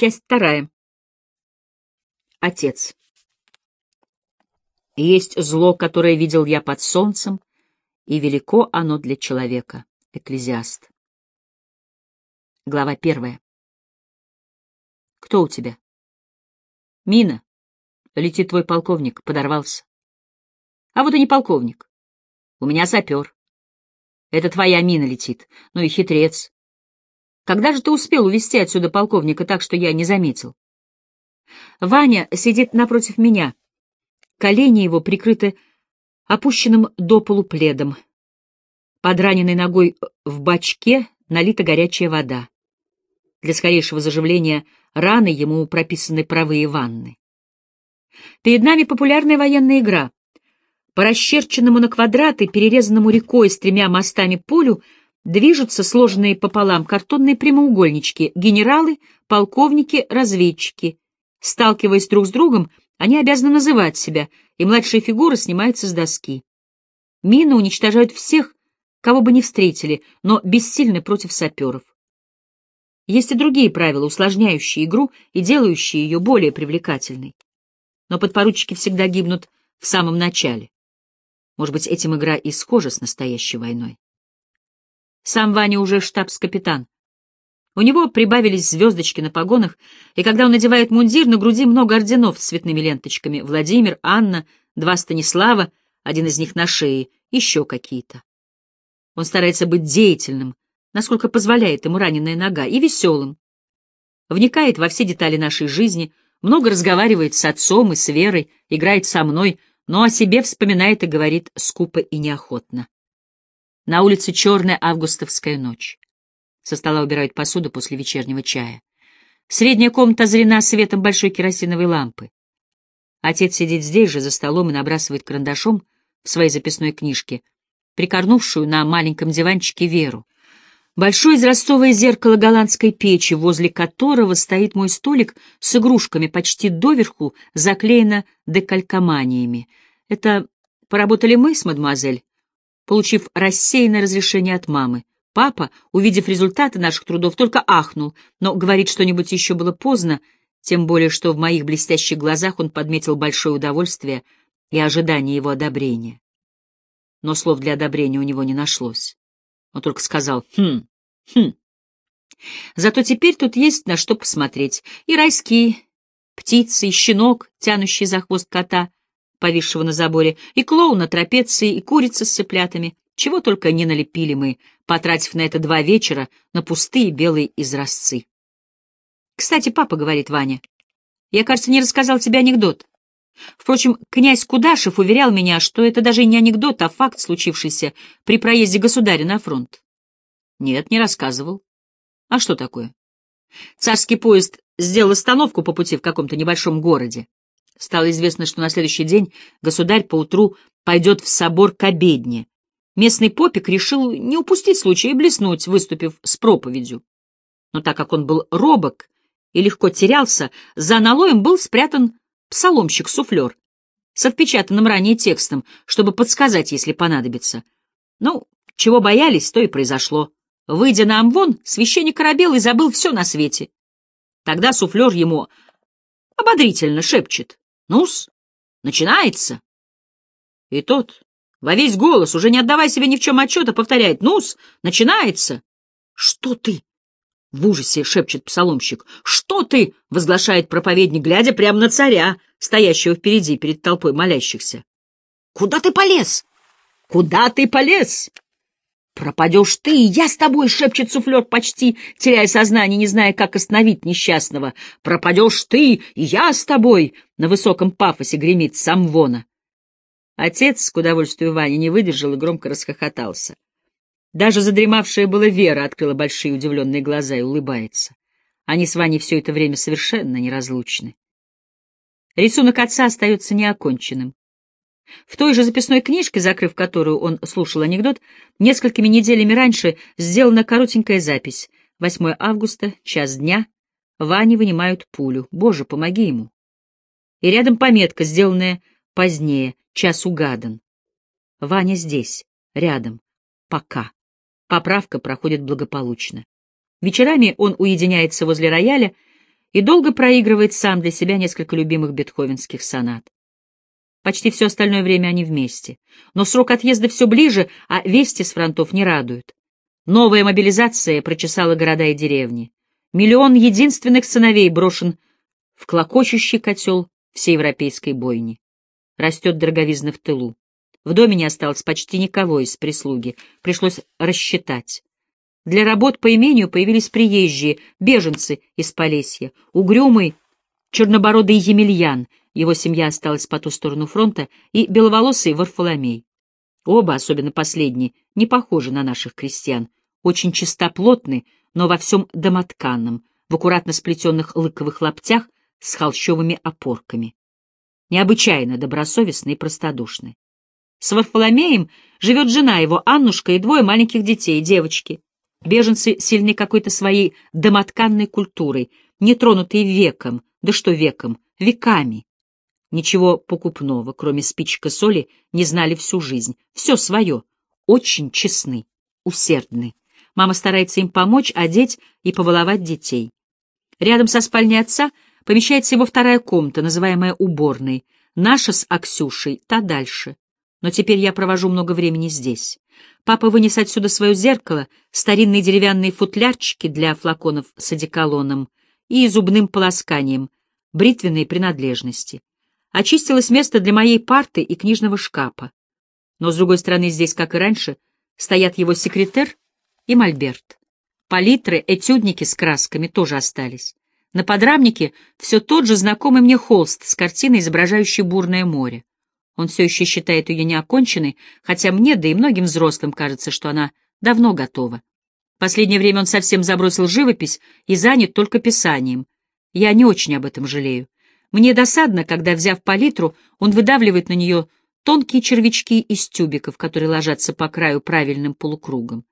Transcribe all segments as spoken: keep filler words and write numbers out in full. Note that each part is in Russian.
Часть вторая. Отец. Есть зло, которое видел я под солнцем, и велико оно для человека. Экклезиаст. Глава первая. Кто у тебя? Мина. Летит твой полковник, подорвался. А вот и не полковник. У меня сапер. Это твоя мина летит. Ну и хитрец. Когда же ты успел увезти отсюда полковника так, что я не заметил? Ваня сидит напротив меня. Колени его прикрыты опущенным до полу пледом. Под раненой ногой в бачке налита горячая вода. Для скорейшего заживления раны ему прописаны паровые ванны. Перед нами популярная военная игра. По расчерченному на квадраты, перерезанному рекой с тремя мостами полю, движутся сложенные пополам картонные прямоугольнички — генералы, полковники, разведчики. Сталкиваясь друг с другом, они обязаны называть себя, и младшие фигуры снимаются с доски. Мины уничтожают всех, кого бы ни встретили, но бессильны против саперов. Есть и другие правила, усложняющие игру и делающие ее более привлекательной. Но подпоручики всегда гибнут в самом начале. Может быть, этим игра и схожа с настоящей войной. Сам Ваня уже штабс-капитан. У него прибавились звездочки на погонах, и когда он надевает мундир, на груди много орденов с цветными ленточками. Владимир, Анна, два Станислава, один из них на шее, еще какие-то. Он старается быть деятельным, насколько позволяет ему раненая нога, и веселым. Вникает во все детали нашей жизни, много разговаривает с отцом и с Верой, играет со мной, но о себе вспоминает и говорит скупо и неохотно. На улице черная августовская ночь. Со стола убирают посуду после вечернего чая. Средняя комната озарена светом большой керосиновой лампы. Отец сидит здесь же за столом и набрасывает карандашом в своей записной книжке прикорнувшую на маленьком диванчике Веру. Большое изразцовое зеркало голландской печи, возле которого стоит мой столик с игрушками, почти доверху заклеено декалькоманиями. Это поработали мы с мадемуазель, получив рассеянное разрешение от мамы. Папа, увидев результаты наших трудов, только ахнул, но говорить что-нибудь еще было поздно, тем более что в моих блестящих глазах он подметил большое удовольствие и ожидание его одобрения. Но слов для одобрения у него не нашлось. Он только сказал «хм, хм». Зато теперь тут есть на что посмотреть. И райские птицы, и щенок, тянущий за хвост кота, повисшего на заборе, и клоун на трапеции, и курица с цыплятами. Чего только не налепили мы, потратив на это два вечера на пустые белые изразцы. «Кстати, папа, — говорит Ваня, — я, кажется, не рассказал тебе анекдот. Впрочем, князь Кудашев уверял меня, что это даже не анекдот, а факт, случившийся при проезде государя на фронт». «Нет, не рассказывал. А что такое?» «Царский поезд сделал остановку по пути в каком-то небольшом городе. Стало известно, что на следующий день государь поутру пойдет в собор к обедне. Местный попик решил не упустить случая и блеснуть, выступив с проповедью. Но так как он был робок и легко терялся, за аналоем был спрятан псаломщик-суфлер с отпечатанным ранее текстом, чтобы подсказать, если понадобится. Ну, чего боялись, то и произошло. Выйдя на амвон, священник оробел и забыл все на свете. Тогда суфлер ему ободрительно шепчет: «Ну-с, начинается!» И тот во весь голос, уже не отдавая себе ни в чем отчета, повторяет: «Ну-с, начинается!» «Что ты?» — в ужасе шепчет псаломщик. «Что ты?» — возглашает проповедник, глядя прямо на царя, стоящего впереди перед толпой молящихся. «Куда ты полез? Куда ты полез?» «Пропадешь ты, и я с тобой!» — шепчет суфлер, почти теряя сознание, не зная, как остановить несчастного. «Пропадешь ты, и я с тобой!» — на высоком пафосе гремит с амвона. Отец, к удовольствию Вани, не выдержал и громко расхохотался. Даже задремавшая была Вера открыла большие удивленные глаза и улыбается. Они с Ваней все это время совершенно неразлучны. Рисунок отца остается неоконченным. В той же записной книжке, закрыв которую он слушал анекдот, несколькими неделями раньше сделана коротенькая запись. восьмое августа, час дня. Ване вынимают пулю. Боже, помоги ему. И рядом пометка, сделанная позднее. Час угадан. Ваня здесь, рядом. Пока. Поправка проходит благополучно. Вечерами он уединяется возле рояля и долго проигрывает сам для себя несколько любимых бетховенских сонат. Почти все остальное время они вместе. Но срок отъезда все ближе, а вести с фронтов не радуют. Новая мобилизация прочесала города и деревни. Миллион единственных сыновей брошен в клокочущий котел всеевропейской бойни. Растет дороговизна в тылу. В доме не осталось почти никого из прислуги. Пришлось рассчитать. Для работ по имению появились приезжие, беженцы из Полесья, угрюмый, чернобородый Емельян, его семья осталась по ту сторону фронта, и беловолосый Варфоломей. Оба, особенно последний, не похожи на наших крестьян, очень чистоплотны, но во всем домотканном, в аккуратно сплетенных лыковых лаптях с холщовыми опорками. Необычайно добросовестны и простодушны. С Варфоломеем живет жена его, Аннушка, и двое маленьких детей, девочки. Беженцы сильны какой-то своей домотканной культурой, не тронутые веком, да что веком, веками. Ничего покупного, кроме спичек и соли, не знали всю жизнь. Все свое. Очень честны, усердны. Мама старается им помочь, одеть и побаловать детей. Рядом со спальней отца помещается его вторая комната, называемая уборной. Наша с Аксюшей та дальше. Но теперь я провожу много времени здесь. Папа вынес отсюда свое зеркало, старинные деревянные футлярчики для флаконов с одеколоном и зубным полосканием, бритвенные принадлежности. Очистилось место для моей парты и книжного шкафа. Но, с другой стороны, здесь, как и раньше, стоят его секретер и мольберт. Палитры, этюдники с красками тоже остались. На подрамнике все тот же знакомый мне холст с картиной, изображающей бурное море. Он все еще считает ее неоконченной, хотя мне, да и многим взрослым, кажется, что она давно готова. Последнее время он совсем забросил живопись и занят только писанием. Я не очень об этом жалею. Мне досадно, когда, взяв палитру, он выдавливает на нее тонкие червячки из тюбиков, которые ложатся по краю правильным полукругом.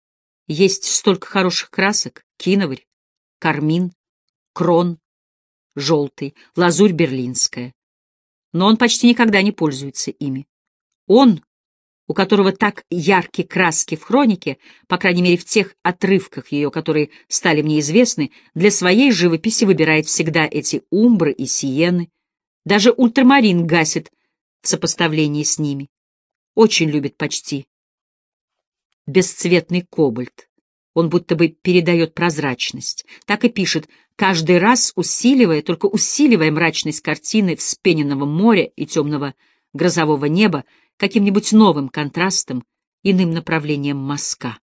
Есть столько хороших красок: киноварь, кармин, крон, желтый, лазурь берлинская. Но он почти никогда не пользуется ими. Он, у которого так яркие краски в хронике, по крайней мере в тех отрывках ее, которые стали мне известны, для своей живописи выбирает всегда эти умбры и сиены. Даже ультрамарин гасит в сопоставлении с ними. Очень любит почти бесцветный кобальт. Он будто бы передает прозрачность. Так и пишет, каждый раз усиливая, только усиливая мрачность картины вспененного моря и темного грозового неба каким-нибудь новым контрастом, иным направлением мазка.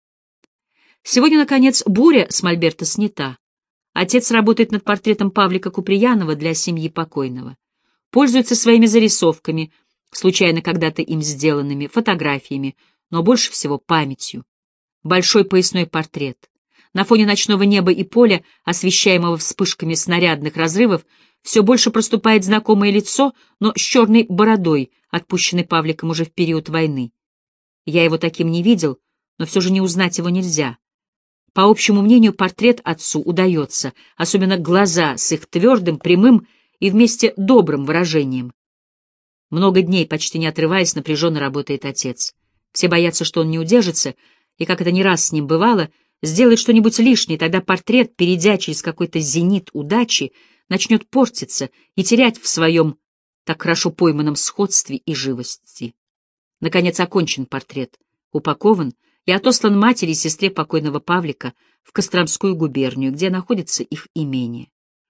Сегодня, наконец, буря с мольберта снята. Отец работает над портретом Павлика Куприянова для семьи покойного. Пользуется своими зарисовками, случайно когда-то им сделанными, фотографиями, но больше всего памятью. Большой поясной портрет. На фоне ночного неба и поля, освещаемого вспышками снарядных разрывов, все больше проступает знакомое лицо, но с черной бородой, отпущенной Павликом уже в период войны. Я его таким не видел, но все же не узнать его нельзя. По общему мнению, портрет отцу удается, особенно глаза с их твердым, прямым и вместе добрым выражением. Много дней, почти не отрываясь, напряженно работает отец. Все боятся, что он не удержится, и, как это не раз с ним бывало, сделает что-нибудь лишнее, тогда портрет, перейдя через какой-то зенит удачи, начнет портиться и терять в своем так хорошо пойманном сходстве и живости. Наконец окончен портрет, упакован и отослан матери и сестре покойного Павлика в Костромскую губернию, где находится их имение.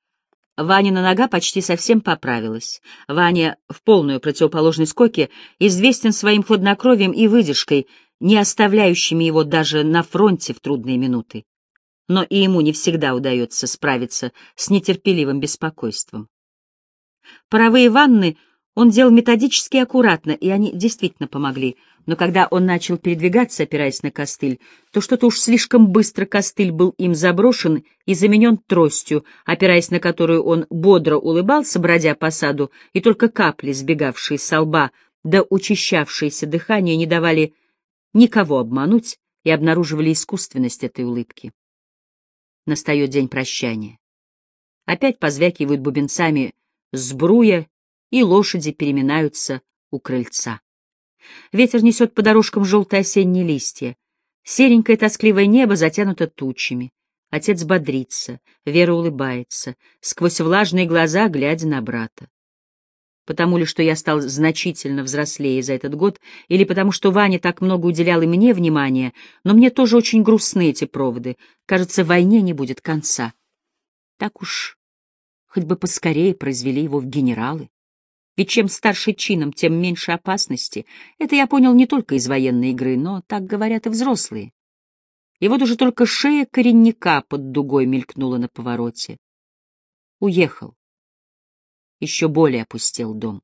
Ванина нога почти совсем поправилась. Ваня, в полную противоположность Коке, известен своим хладнокровием и выдержкой, не оставляющими его даже на фронте в трудные минуты. Но и ему не всегда удается справиться с нетерпеливым беспокойством. Паровые ванны он делал методически и аккуратно, и они действительно помогли. Но когда он начал передвигаться, опираясь на костыль, то что-то уж слишком быстро костыль был им заброшен и заменен тростью, опираясь на которую он бодро улыбался, бродя по саду, и только капли, сбегавшие со лба, да учащавшееся дыхание не давали никого обмануть и обнаруживали искусственность этой улыбки. Настает день прощания. Опять позвякивают бубенцами сбруя, и лошади переминаются у крыльца. Ветер несет по дорожкам желтые осенние листья. Серенькое тоскливое небо затянуто тучами. Отец бодрится, Вера улыбается, сквозь влажные глаза глядя на брата. Потому ли, что я стал значительно взрослее за этот год, или потому что Ваня так много уделял и мне внимания, но мне тоже очень грустны эти проводы. Кажется, войне не будет конца. Так уж хоть бы поскорее произвели его в генералы. Ведь чем старше чином, тем меньше опасности. Это я понял не только из военной игры, но так говорят и взрослые. И вот уже только шея коренника под дугой мелькнула на повороте. Уехал. Еще более опустел дом.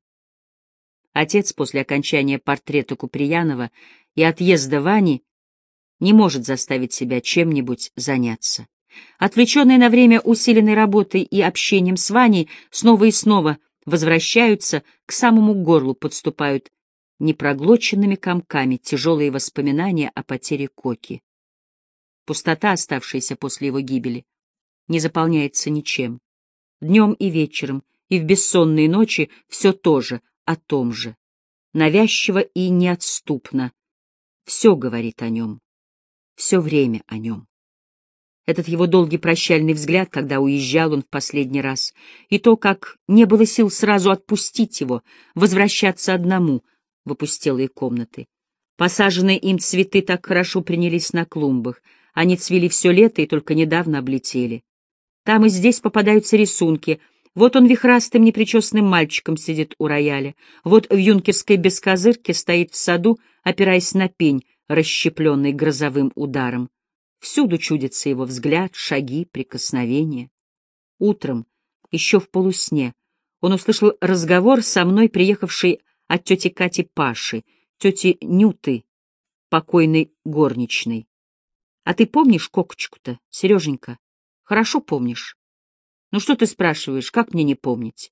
Отец после окончания портрета Куприянова и отъезда Вани не может заставить себя чем-нибудь заняться. Отвлеченные на время усиленной работой и общением с Ваней, снова и снова возвращаются, к самому горлу подступают непроглоченными комками тяжелые воспоминания о потере Коки. Пустота, оставшаяся после его гибели, не заполняется ничем. Днем и вечером, и в бессонные ночи все то же, о том же. Навязчиво и неотступно. Все говорит о нем. Все время о нем. Этот его долгий прощальный взгляд, когда уезжал он в последний раз, и то, как не было сил сразу отпустить его, возвращаться одному в опустелые комнаты. Посаженные им цветы так хорошо принялись на клумбах. Они цвели все лето и только недавно облетели. Там и здесь попадаются рисунки. Вот он вихрастым непричесанным мальчиком сидит у рояля. Вот в юнкерской бескозырке стоит в саду, опираясь на пень, расщепленный грозовым ударом. Всюду чудится его взгляд, шаги, прикосновения. Утром, еще в полусне, он услышал разговор со мной, приехавшей от тети Кати Паши, тети Нюты, покойной горничной. А ты помнишь Кокочку-то, Сереженька? Хорошо помнишь? Ну что ты спрашиваешь, как мне не помнить?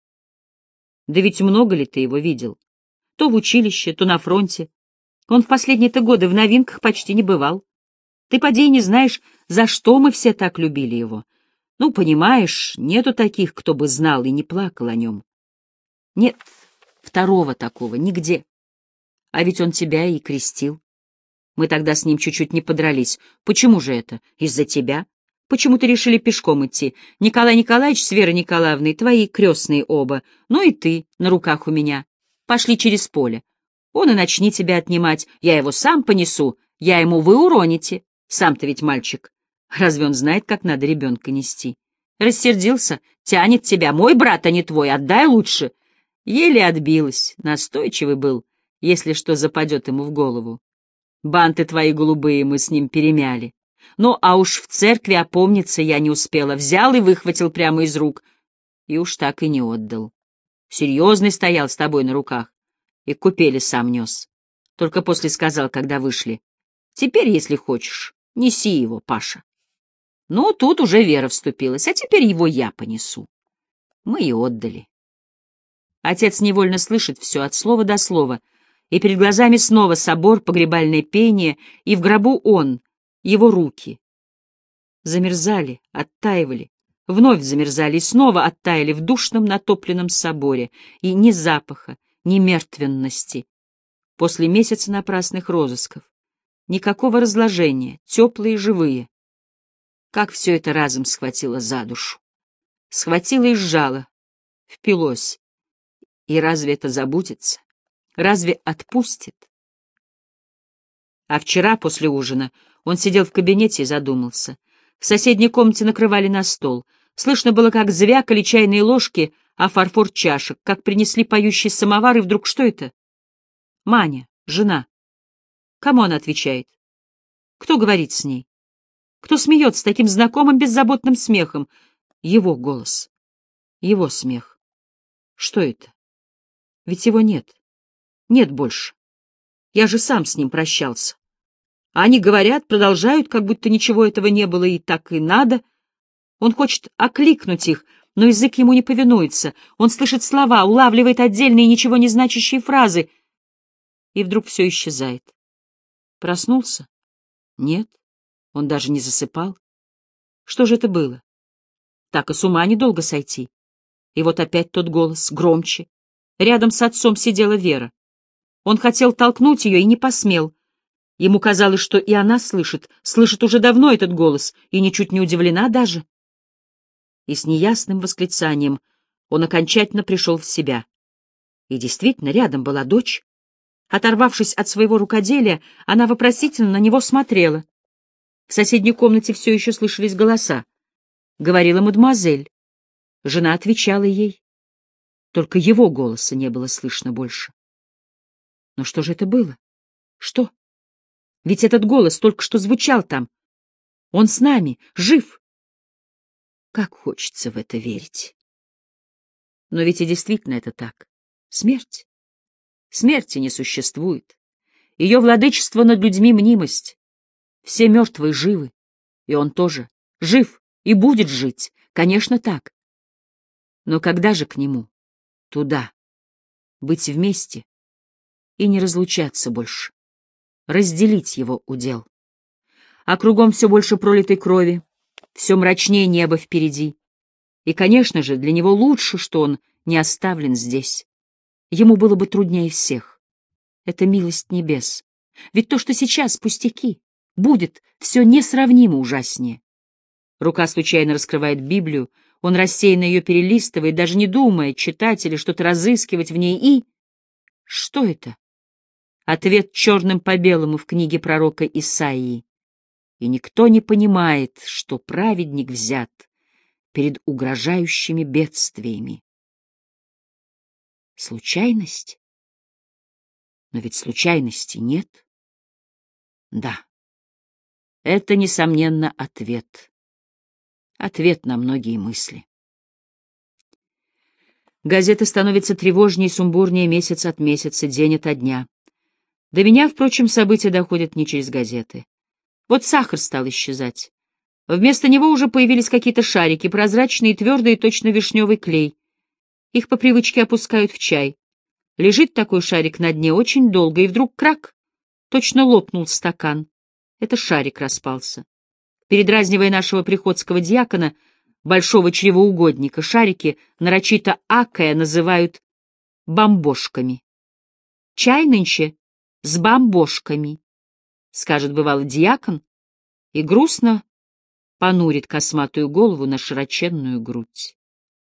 Да ведь много ли ты его видел? То в училище, то на фронте. Он в последние-то годы в новинках почти не бывал. Ты, поди, не знаешь, за что мы все так любили его. Ну, понимаешь, нету таких, кто бы знал и не плакал о нем. Нет второго такого нигде. А ведь он тебя и крестил. Мы тогда с ним чуть-чуть не подрались. Почему же это? Из-за тебя? Почему-то решили пешком идти. Николай Николаевич с Верой Николаевной, твои крестные оба, ну и ты на руках у меня. Пошли через поле. Он и начни тебя отнимать. Я его сам понесу. Я ему вы уроните. Сам-то ведь мальчик. Разве он знает, как надо ребенка нести? Рассердился, тянет тебя. Мой брат, а не твой, отдай лучше. Еле отбилась. Настойчивый был, если что западет ему в голову. Банты твои голубые мы с ним перемяли. Ну, а уж в церкви опомниться я не успела. Взял и выхватил прямо из рук. И уж так и не отдал. Серьезный стоял с тобой на руках. И к купели сам нес. Только после сказал, когда вышли. Теперь, если хочешь, неси его, Паша. Ну, тут уже Вера вступилась, а теперь его я понесу. Мы и отдали. Отец невольно слышит все от слова до слова, и перед глазами снова собор, погребальное пение, и в гробу он, его руки. Замерзали, оттаивали, вновь замерзали и снова оттаяли в душном натопленном соборе, и ни запаха, ни мертвенности. После месяца напрасных розысков. Никакого разложения, теплые и живые. Как все это разом схватило за душу. Схватило и сжало, впилось. И разве это забудется? Разве отпустит? А вчера после ужина он сидел в кабинете и задумался. В соседней комнате накрывали на стол. Слышно было, как звякали чайные ложки о фарфор чашек, как принесли поющий самовар, и вдруг что это? Маня, жена. Кому она отвечает? Кто говорит с ней? Кто смеется таким знакомым беззаботным смехом? Его голос. Его смех. Что это? Ведь его нет. Нет больше. Я же сам с ним прощался. А они говорят, продолжают, как будто ничего этого не было, и так и надо. Он хочет окликнуть их, но язык ему не повинуется. Он слышит слова, улавливает отдельные ничего не значащие фразы. И вдруг все исчезает. Проснулся? Нет, он даже не засыпал. Что же это было? Так и с ума недолго сойти. И вот опять тот голос, громче. Рядом с отцом сидела Вера. Он хотел толкнуть ее и не посмел. Ему казалось, что и она слышит, слышит уже давно этот голос, и ничуть не удивлена даже. И с неясным восклицанием он окончательно пришел в себя. И действительно, рядом была дочь. Оторвавшись от своего рукоделия, она вопросительно на него смотрела. В соседней комнате все еще слышались голоса. Говорила мадемуазель. Жена отвечала ей. Только его голоса не было слышно больше. Но что же это было? Что? Ведь этот голос только что звучал там. Он с нами, жив. Как хочется в это верить. Но ведь и действительно это так. Смерть. Смерти не существует. Ее владычество над людьми — мнимость. Все мертвые живы, и он тоже жив и будет жить. Конечно, так. Но когда же к нему? Туда. Быть вместе и не разлучаться больше. Разделить его удел. А кругом все больше пролитой крови, все мрачнее небо впереди. И, конечно же, для него лучше, что он не оставлен здесь. Ему было бы труднее всех. Это милость небес. Ведь то, что сейчас пустяки, будет все несравнимо ужаснее. Рука случайно раскрывает Библию, он рассеянно ее перелистывает, даже не думая читать или что-то разыскивать в ней, и... Что это? Ответ черным по белому в книге пророка Исаии. И никто не понимает, что праведник взят перед угрожающими бедствиями. Случайность? Но ведь случайности нет. Да, это, несомненно, ответ. Ответ на многие мысли. Газета становится тревожнее и сумбурнее месяц от месяца, день ото дня. До меня, впрочем, события доходят не через газеты. Вот сахар стал исчезать. Вместо него уже появились какие-то шарики, прозрачные, твердые, точно вишневый клей. Их по привычке опускают в чай. Лежит такой шарик на дне очень долго, и вдруг крак, точно лопнул стакан. Это шарик распался. Передразнивая нашего приходского диакона, большого чревоугодника, шарики, нарочито акая, называют бомбошками. Чай нынче с бомбошками, скажет бывало диакон, и грустно понурит косматую голову на широченную грудь.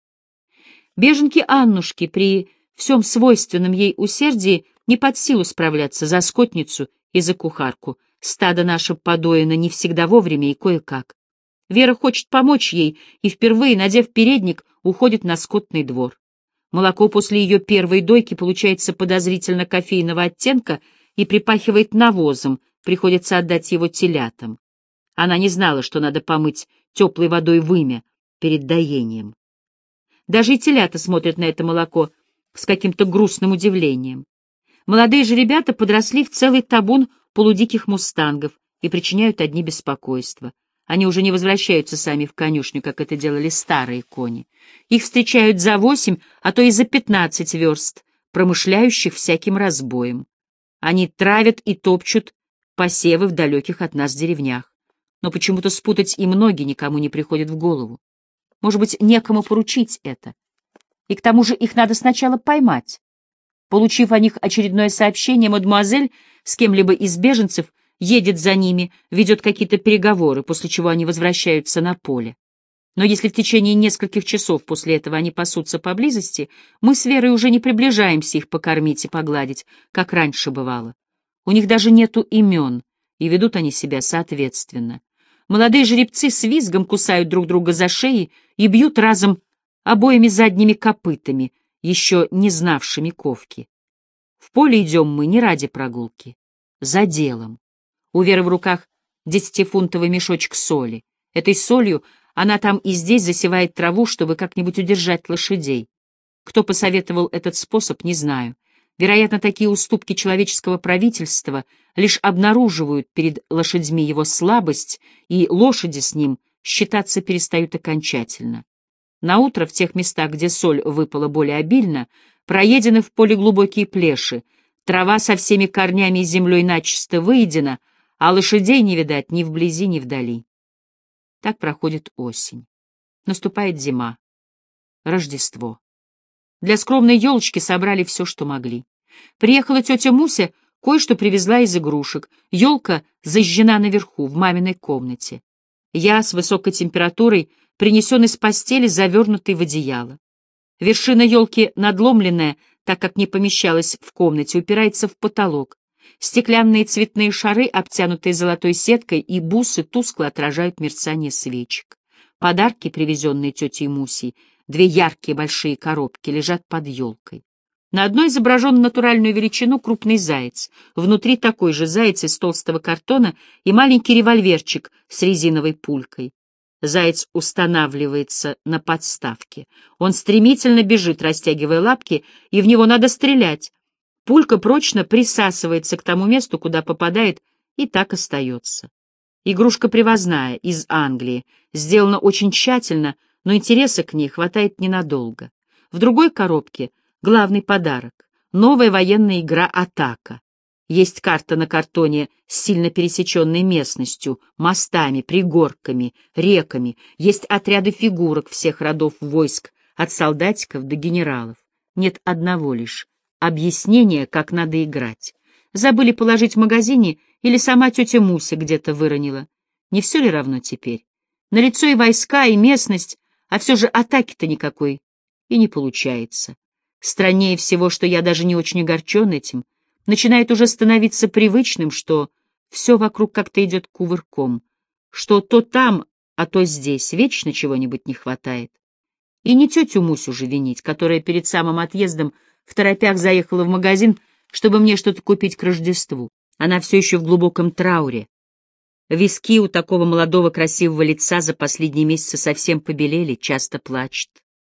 Беженке Аннушке при всем свойственном ей усердии не под силу справляться за скотницу и за кухарку. Стадо наше подоено не всегда вовремя и кое-как. Вера хочет помочь ей и впервые, надев передник, уходит на скотный двор. Молоко после ее первой дойки получается подозрительно кофейного оттенка и припахивает навозом, приходится отдать его телятам. Она не знала, что надо помыть теплой водой вымя перед доением. Даже и телята смотрят на это молоко с каким-то грустным удивлением. Молодые же ребята подросли в целый табун полудиких мустангов и причиняют одни беспокойства. Они уже не возвращаются сами в конюшню, как это делали старые кони. Их встречают за восемь, а то и за пятнадцать верст, промышляющих всяким разбоем. Они травят и топчут посевы в далеких от нас деревнях. Но почему-то спутать им ноги никому не приходит в голову. Может быть, некому поручить это. И к тому же их надо сначала поймать. Получив о них очередное сообщение, мадемуазель с кем-либо из беженцев едет за ними, ведет какие-то переговоры, после чего они возвращаются на поле. Но если в течение нескольких часов после этого они пасутся поблизости, мы с Верой уже не приближаемся их покормить и погладить, как раньше бывало. У них даже нету имен, и ведут они себя соответственно. Молодые жеребцы с визгом кусают друг друга за шеи и бьют разом обоими задними копытами, еще не знавшими ковки. В поле идем мы не ради прогулки, за делом. У Веры в руках десятифунтовый мешочек соли. Этой солью она там и здесь засевает траву, чтобы как-нибудь удержать лошадей. Кто посоветовал этот способ, не знаю. Вероятно, такие уступки человеческого правительства лишь обнаруживают перед лошадьми его слабость, и лошади с ним считаться перестают окончательно. Наутро в тех местах, где соль выпала более обильно, проедены в поле глубокие плеши, трава со всеми корнями и землей начисто выедена, а лошадей не видать ни вблизи, ни вдали. Так проходит осень. Наступает зима. Рождество. Для скромной елочки собрали все, что могли. Приехала тетя Муся Кое-что привезла из игрушек. Елка зажжена наверху, в маминой комнате. Я с высокой температурой принесен из постели, завернутый в одеяло. Вершина елки надломленная, так как не помещалась в комнате, упирается в потолок. Стеклянные цветные шары, обтянутые золотой сеткой, и бусы тускло отражают мерцание свечек. Подарки, привезенные тетей Мусей, две яркие большие коробки, лежат под елкой. На одной изображен натуральную величину крупный заяц. Внутри такой же заяц из толстого картона и маленький револьверчик с резиновой пулькой. Заяц устанавливается на подставке. Он стремительно бежит, растягивая лапки, и в него надо стрелять. Пулька прочно присасывается к тому месту, куда попадает, и так остается. Игрушка привозная, из Англии, сделана очень тщательно, но интереса к ней хватает ненадолго. В другой коробке главный подарок — новая военная игра «Атака». Есть карта на картоне с сильно пересеченной местностью, мостами, пригорками, реками. Есть отряды фигурок всех родов войск, от солдатиков до генералов. Нет одного лишь объяснения, как надо играть. Забыли положить в магазине или сама тетя Муся где-то выронила. Не все ли равно теперь? Налицо и войска, и местность, а все же атаки-то никакой и не получается. Страннее всего, что я даже не очень огорчен этим. Начинает уже становиться привычным, что все вокруг как-то идет кувырком, что то там, а то здесь вечно чего-нибудь не хватает. И не тетю Мусю же винить, которая перед самым отъездом второпях заехала в магазин, чтобы мне что-то купить к Рождеству. Она все еще в глубоком трауре. Виски у такого молодого красивого лица за последние месяцы совсем побелели, часто плачет.